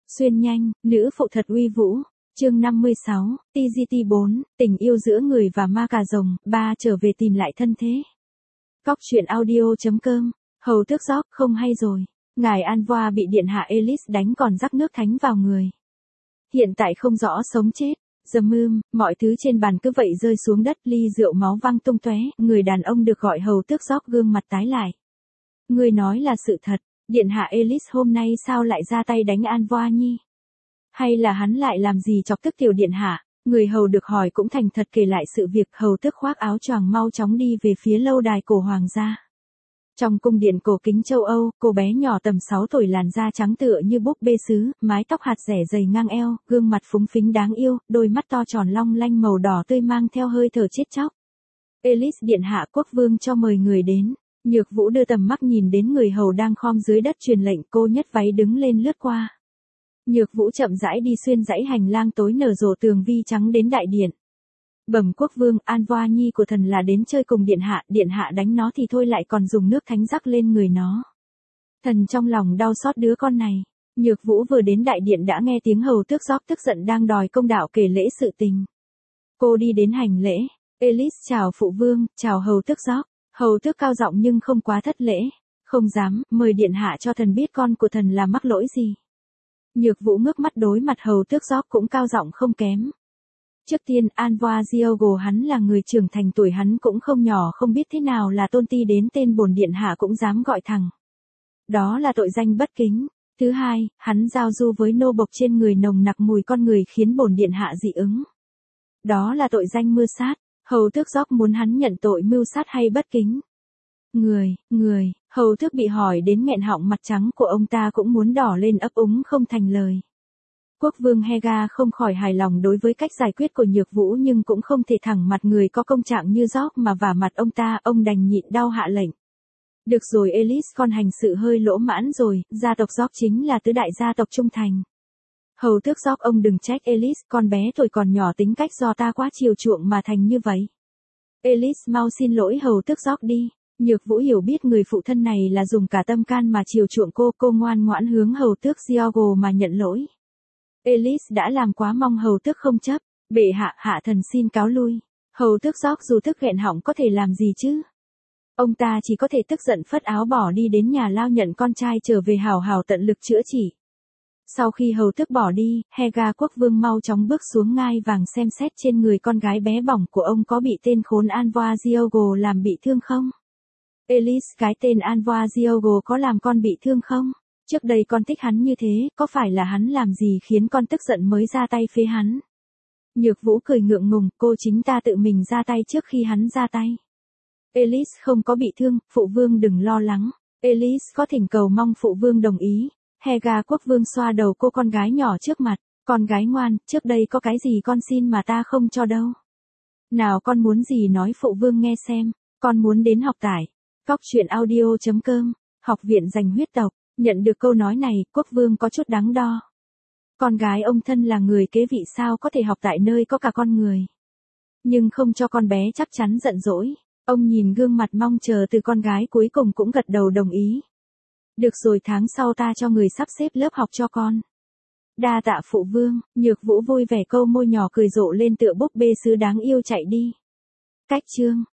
Xuyên nhanh, nữ phụ thật uy vũ. Chương 56, TGT 4, tình yêu giữa người và ma cà rồng, 3 trở về tìm lại thân thế. Cóc truyện audio.com, hầu tước gióc, không hay rồi. Ngài Anvoa bị điện hạ Ellis đánh còn rắc nước thánh vào người. Hiện tại không rõ sống chết. Mọi thứ trên bàn cứ vậy rơi xuống đất, ly rượu máu văng tung tóe, người đàn ông được gọi hầu tước gióc gương mặt tái lại. Người nói là sự thật, điện hạ Ellis hôm nay sao lại ra tay đánh Anvoa nhi? Hay là hắn lại làm gì chọc tức tiểu điện hạ? Người hầu được hỏi cũng thành thật kể lại sự việc. Hầu tước khoác áo choàng mau chóng đi về phía lâu đài cổ hoàng gia. Trong cung điện cổ kính châu Âu, cô bé nhỏ tầm 6 tuổi làn da trắng tựa như búp bê sứ, mái tóc hạt rẻ dày ngang eo, gương mặt phúng phính đáng yêu, đôi mắt to tròn long lanh màu đỏ tươi mang theo hơi thở chết chóc. Ellis điện hạ quốc vương cho mời người đến. Nhược Vũ đưa tầm mắt nhìn đến người hầu đang khom dưới đất truyền lệnh, cô nhấc váy đứng lên lướt qua. Nhược Vũ chậm rãi đi xuyên dãy hành lang tối nở rộ tường vi trắng đến đại điện. Bẩm quốc vương, Anvoa nhi của thần là đến chơi cùng điện hạ đánh nó thì thôi lại còn dùng nước thánh rắc lên người nó. Thần trong lòng đau xót đứa con này. Nhược Vũ vừa đến đại điện đã nghe tiếng hầu tước gióc tức giận đang đòi công đạo kể lễ sự tình. Cô đi đến hành lễ. Ellis chào phụ vương, chào hầu tước gióc. Hầu tước cao giọng nhưng không quá thất lễ. Không dám, mời điện hạ cho thần biết con của thần là mắc lỗi gì. Nhược Vũ ngước mắt đối mặt hầu tước gióc cũng cao giọng không kém. Trước tiên, Anvoa Diogo hắn là người trưởng thành, tuổi hắn cũng không nhỏ, không biết thế nào là tôn ti đến tên bổn điện hạ cũng dám gọi thẳng. Đó là tội danh bất kính. Thứ hai, hắn giao du với nô bộc trên người nồng nặc mùi con người khiến bổn điện hạ dị ứng. Đó là tội danh mưu sát. Hầu tước gióc muốn hắn nhận tội mưu sát hay bất kính. Hầu tước bị hỏi đến nghẹn họng, mặt trắng của ông ta cũng muốn đỏ lên, ấp úng không thành lời. Quốc vương Hega không khỏi hài lòng đối với cách giải quyết của Nhược Vũ nhưng cũng không thể thẳng mặt người có công trạng như gióc mà vả mặt ông ta, ông đành nhịn đau hạ lệnh. Được rồi Ellis, con hành sự hơi lỗ mãn rồi, gia tộc gióc chính là tứ đại gia tộc trung thành. Hầu tước gióc, ông đừng trách Ellis, con bé tuổi còn nhỏ tính cách do ta quá chiều chuộng mà thành như vậy. Ellis mau xin lỗi hầu tước gióc đi. Nhược Vũ hiểu biết người phụ thân này là dùng cả tâm can mà chiều chuộng cô ngoan ngoãn hướng hầu tước Diogo mà nhận lỗi. Ellis đã làm quá, mong hầu tước không chấp. Bệ hạ, hạ thần xin cáo lui. Hầu tước gióc dù tức nghẹn họng có thể làm gì chứ? Ông ta chỉ có thể tức giận phất áo bỏ đi đến nhà lao nhận con trai trở về hào hào tận lực chữa trị. Sau khi hầu tước bỏ đi, Hega quốc vương mau chóng bước xuống ngai vàng xem xét trên người con gái bé bỏng của ông có bị tên khốn Anvoa Diogo làm bị thương không. Ellis, cái tên Anvoa Diogo có làm con bị thương không? Trước đây con thích hắn như thế, có phải là hắn làm gì khiến con tức giận mới ra tay phế hắn? Nhược Vũ cười ngượng ngùng, cô chính ta tự mình ra tay trước khi hắn ra tay. Ellis không có bị thương, phụ vương đừng lo lắng. Ellis có thỉnh cầu mong phụ vương đồng ý. Hega quốc vương xoa đầu cô con gái nhỏ trước mặt. Con gái ngoan, trước đây có cái gì con xin mà ta không cho đâu. Nào con muốn gì nói phụ vương nghe xem. Con muốn đến học tải. Cóc truyện audio.com, học viện dành huyết tộc. Nhận được câu nói này, quốc vương có chút đắn đo. Con gái ông thân là người kế vị sao có thể học tại nơi có cả con người. Nhưng không cho con bé chắc chắn giận dỗi. Ông nhìn gương mặt mong chờ từ con gái cuối cùng cũng gật đầu đồng ý. Được rồi, tháng sau ta cho người sắp xếp lớp học cho con. Đa tạ phụ vương. Nhược Vũ vui vẻ câu môi nhỏ cười rộ lên tựa búp bê sứ đáng yêu chạy đi. Cách chương